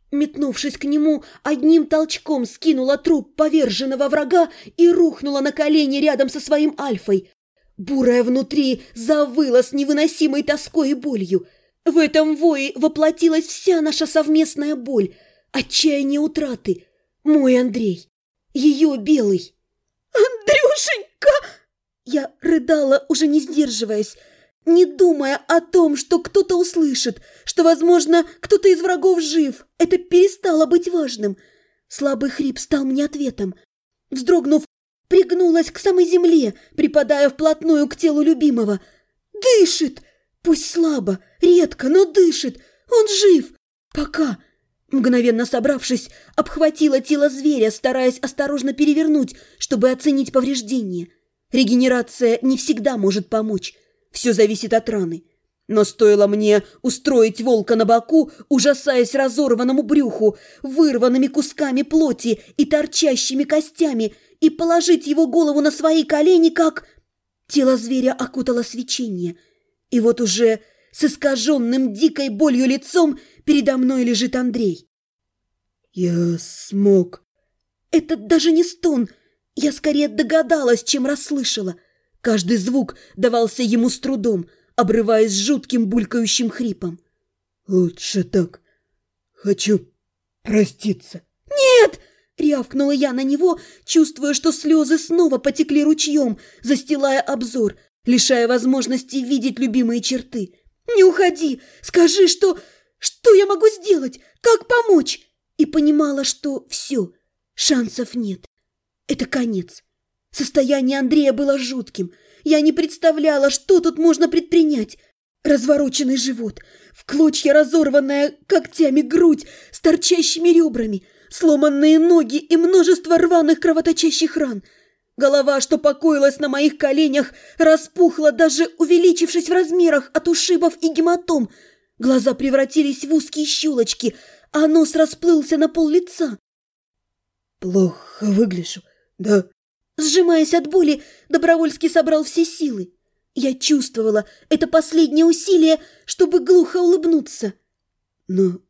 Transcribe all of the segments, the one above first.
Метнувшись к нему, одним толчком скинула труп поверженного врага и рухнула на колени рядом со своим Альфой. Бурая внутри завыла с невыносимой тоской и болью. В этом вое воплотилась вся наша совместная боль, отчаяние утраты. Мой Андрей, ее Белый. «Андрюшенька!» Я рыдала, уже не сдерживаясь, не думая о том, что кто-то услышит, что, возможно, кто-то из врагов жив. Это перестало быть важным. Слабый хрип стал мне ответом. Вздрогнув, пригнулась к самой земле, припадая вплотную к телу любимого. Дышит! Пусть слабо, редко, но дышит. Он жив. Пока. Мгновенно собравшись, обхватила тело зверя, стараясь осторожно перевернуть, чтобы оценить повреждения. Регенерация не всегда может помочь. Все зависит от раны. Но стоило мне устроить волка на боку, ужасаясь разорванному брюху, вырванными кусками плоти и торчащими костями, и положить его голову на свои колени, как... Тело зверя окутало свечение. И вот уже с искаженным дикой болью лицом передо мной лежит Андрей. «Я смог». Это даже не стон. Я скорее догадалась, чем расслышала. Каждый звук давался ему с трудом, обрываясь жутким булькающим хрипом. «Лучше так. Хочу проститься». «Нет!» — рявкнула я на него, чувствуя, что слезы снова потекли ручьем, застилая обзор, лишая возможности видеть любимые черты. «Не уходи! Скажи, что я могу сделать? Как помочь?» И понимала, что все, шансов нет. Это конец. Состояние Андрея было жутким. Я не представляла, что тут можно предпринять. Развороченный живот, в клочья разорванная когтями грудь с торчащими ребрами, сломанные ноги и множество рваных кровоточащих ран. Голова, что покоилась на моих коленях, распухла, даже увеличившись в размерах от ушибов и гематом. Глаза превратились в узкие щелочки, а нос расплылся на пол лица. «Плохо выгляжу, да?» Сжимаясь от боли, Добровольский собрал все силы. Я чувствовала это последнее усилие, чтобы глухо улыбнуться. «Ну,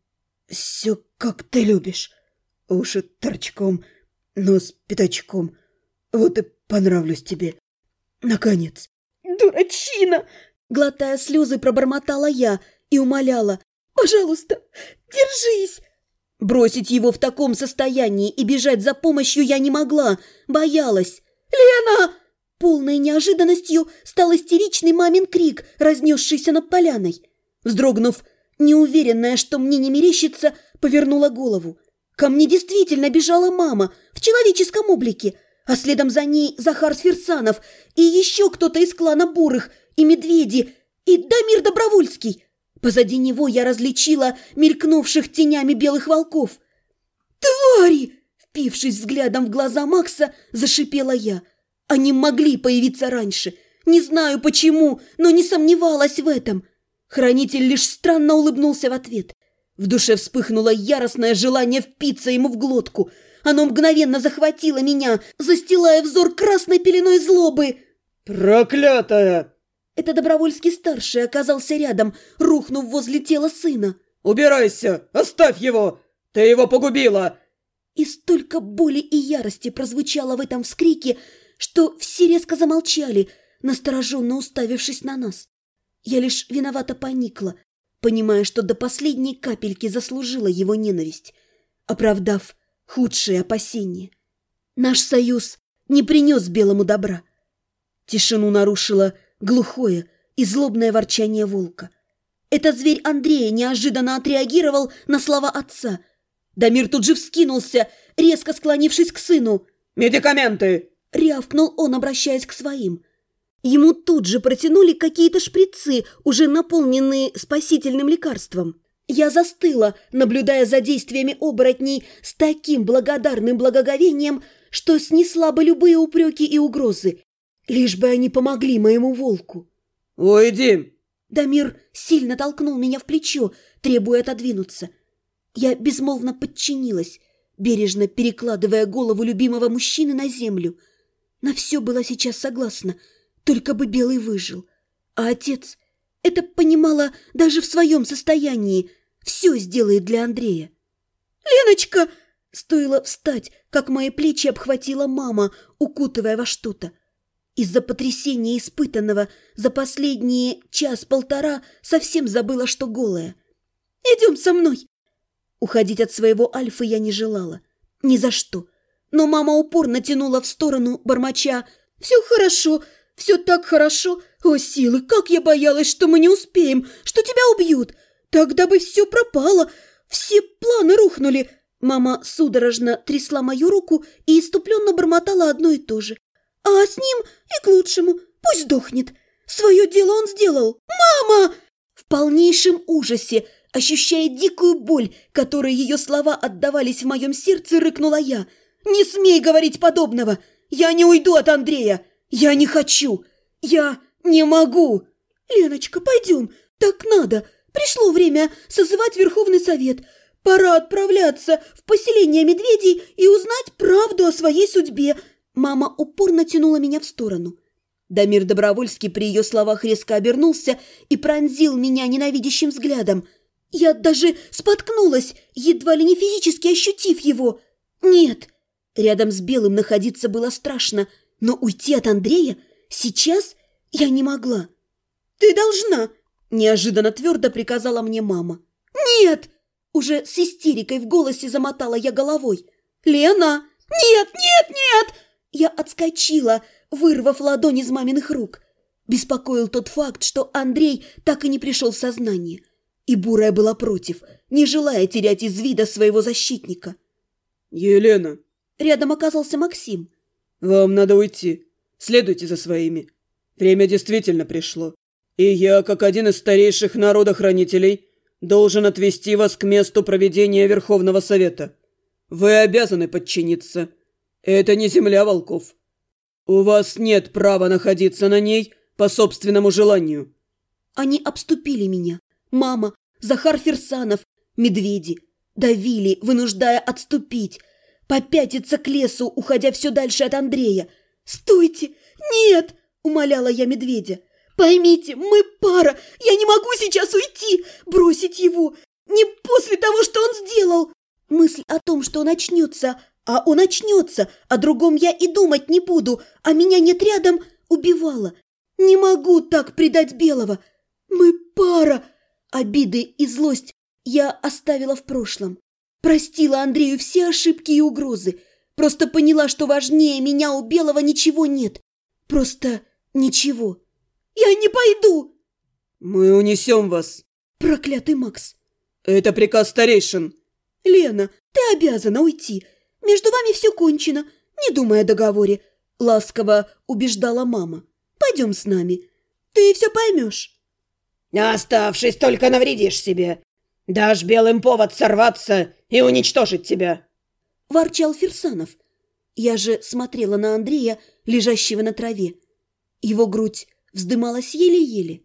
все как ты любишь. Уши торчком, нос пятачком. Вот и понравлюсь тебе. Наконец». «Дурачина!» Глотая слезы, пробормотала я и умоляла. «Пожалуйста, держись!» Бросить его в таком состоянии и бежать за помощью я не могла, боялась. «Лена!» Полной неожиданностью стал истеричный мамин крик, разнесшийся над поляной. Вздрогнув, неуверенная, что мне не мерещится, повернула голову. Ко мне действительно бежала мама в человеческом облике, а следом за ней Захар Сферсанов и еще кто-то из клана Бурых, и Медведи, и Дамир Добровольский. Позади него я различила мелькнувших тенями белых волков. «Твари!» Впившись взглядом в глаза Макса, зашипела я. Они могли появиться раньше. Не знаю почему, но не сомневалась в этом. Хранитель лишь странно улыбнулся в ответ. В душе вспыхнуло яростное желание впиться ему в глотку. Оно мгновенно захватило меня, застилая взор красной пеленой злобы. «Проклятая!» Это Добровольский-старший оказался рядом, рухнув возле тела сына. «Убирайся! Оставь его! Ты его погубила!» И столько боли и ярости прозвучало в этом вскрике, что все резко замолчали, настороженно уставившись на нас. Я лишь виновато поникла, понимая, что до последней капельки заслужила его ненависть, оправдав худшие опасения. Наш союз не принес Белому добра. Тишину нарушило глухое и злобное ворчание волка. Этот зверь Андрея неожиданно отреагировал на слова отца. Дамир тут же вскинулся, резко склонившись к сыну. «Медикаменты!» — рявкнул он, обращаясь к своим. Ему тут же протянули какие-то шприцы, уже наполненные спасительным лекарством. Я застыла, наблюдая за действиями оборотней с таким благодарным благоговением, что снесла бы любые упреки и угрозы, лишь бы они помогли моему волку. «Уйди!» Дамир сильно толкнул меня в плечо, требуя отодвинуться. Я безмолвно подчинилась, бережно перекладывая голову любимого мужчины на землю. На все была сейчас согласна, только бы Белый выжил. А отец это понимала даже в своем состоянии, все сделает для Андрея. Леночка!» Стоило встать, как мои плечи обхватила мама, укутывая во что-то. Из-за потрясения испытанного за последние час-полтора совсем забыла, что голая. «Идем со мной!» Уходить от своего Альфы я не желала. Ни за что. Но мама упорно тянула в сторону, бормоча: «Все хорошо, все так хорошо. О, силы, как я боялась, что мы не успеем, что тебя убьют. Тогда бы все пропало, все планы рухнули». Мама судорожно трясла мою руку и иступленно бормотала одно и то же. «А с ним и к лучшему, пусть сдохнет. Свое дело он сделал. Мама!» В полнейшем ужасе, ощущая дикую боль, которой ее слова отдавались в моем сердце, рыкнула я. «Не смей говорить подобного! Я не уйду от Андрея! Я не хочу! Я не могу!» «Леночка, пойдем! Так надо! Пришло время созывать Верховный Совет. Пора отправляться в поселение медведей и узнать правду о своей судьбе!» Мама упорно тянула меня в сторону. Дамир Добровольский при ее словах резко обернулся и пронзил меня ненавидящим взглядом. Я даже споткнулась, едва ли не физически ощутив его. «Нет!» Рядом с Белым находиться было страшно, но уйти от Андрея сейчас я не могла. «Ты должна!» – неожиданно твердо приказала мне мама. «Нет!» – уже с истерикой в голосе замотала я головой. «Лена! Нет, нет, нет!» Я отскочила, вырвав ладонь из маминых рук. Беспокоил тот факт, что Андрей так и не пришел в сознание. И Бурая была против, не желая терять из вида своего защитника. «Елена!» Рядом оказался Максим. «Вам надо уйти. Следуйте за своими. Время действительно пришло. И я, как один из старейших народохранителей, должен отвести вас к месту проведения Верховного Совета. Вы обязаны подчиниться. Это не земля волков. У вас нет права находиться на ней по собственному желанию». Они обступили меня. Мама, Захар Фирсанов, медведи. Давили, вынуждая отступить. Попятиться к лесу, уходя все дальше от Андрея. «Стойте! Нет!» – умоляла я медведя. «Поймите, мы пара! Я не могу сейчас уйти! Бросить его! Не после того, что он сделал!» Мысль о том, что он очнется, а он очнется, о другом я и думать не буду, а меня нет рядом, убивала. Не могу так предать Белого. Мы пара. Обиды и злость я оставила в прошлом. Простила Андрею все ошибки и угрозы. Просто поняла, что важнее меня у Белого ничего нет. Просто ничего. Я не пойду. «Мы унесем вас». Проклятый Макс. «Это приказ старейшин». «Лена, ты обязана уйти. Между вами все кончено. Не думай о договоре», — ласково убеждала мама. «Пойдем с нами. Ты все поймешь». «Оставшись, только навредишь себе. Дашь белым повод сорваться и уничтожить тебя», — ворчал Фирсанов. Я же смотрела на Андрея, лежащего на траве. Его грудь вздымалась еле-еле.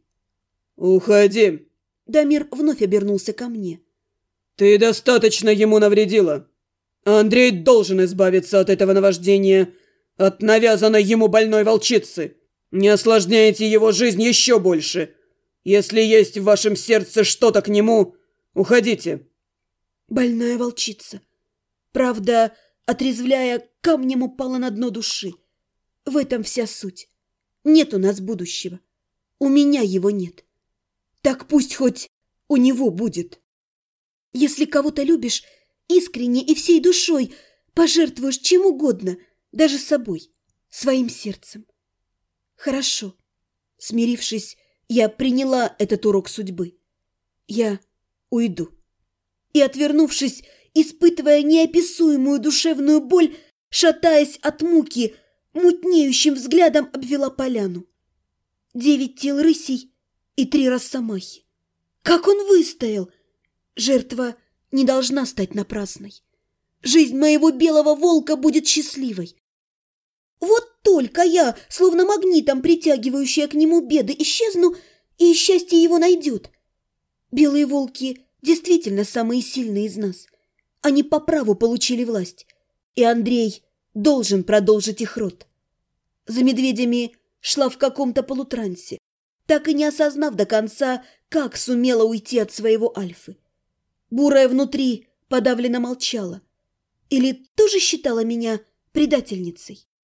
«Уходи». Дамир вновь обернулся ко мне. «Ты достаточно ему навредила. Андрей должен избавиться от этого наваждения, от навязанной ему больной волчицы. Не осложняйте его жизнь еще больше. Если есть в вашем сердце что-то к нему, уходите». Больная волчица. Правда, отрезвляя, камнем упала на дно души. В этом вся суть. Нет у нас будущего. У меня его нет. Так пусть хоть у него будет. Если кого-то любишь искренне и всей душой, пожертвуешь чем угодно, даже собой, своим сердцем. Хорошо. Смирившись, я приняла этот урок судьбы. Я уйду. И, отвернувшись, испытывая неописуемую душевную боль, шатаясь от муки, мутнеющим взглядом обвела поляну. 9 тел рысей и 3 росомахи. Как он выстоял! Жертва не должна стать напрасной. Жизнь моего белого волка будет счастливой. Вот только я, словно магнитом притягивающая к нему беды, исчезну, и счастье его найдет. Белые волки действительно самые сильные из нас. Они по праву получили власть, и Андрей должен продолжить их род. За медведями шла в каком-то полутрансе, так и не осознав до конца, как сумела уйти от своего Альфы. Бурая внутри подавленно молчала. Или тоже считала меня предательницей?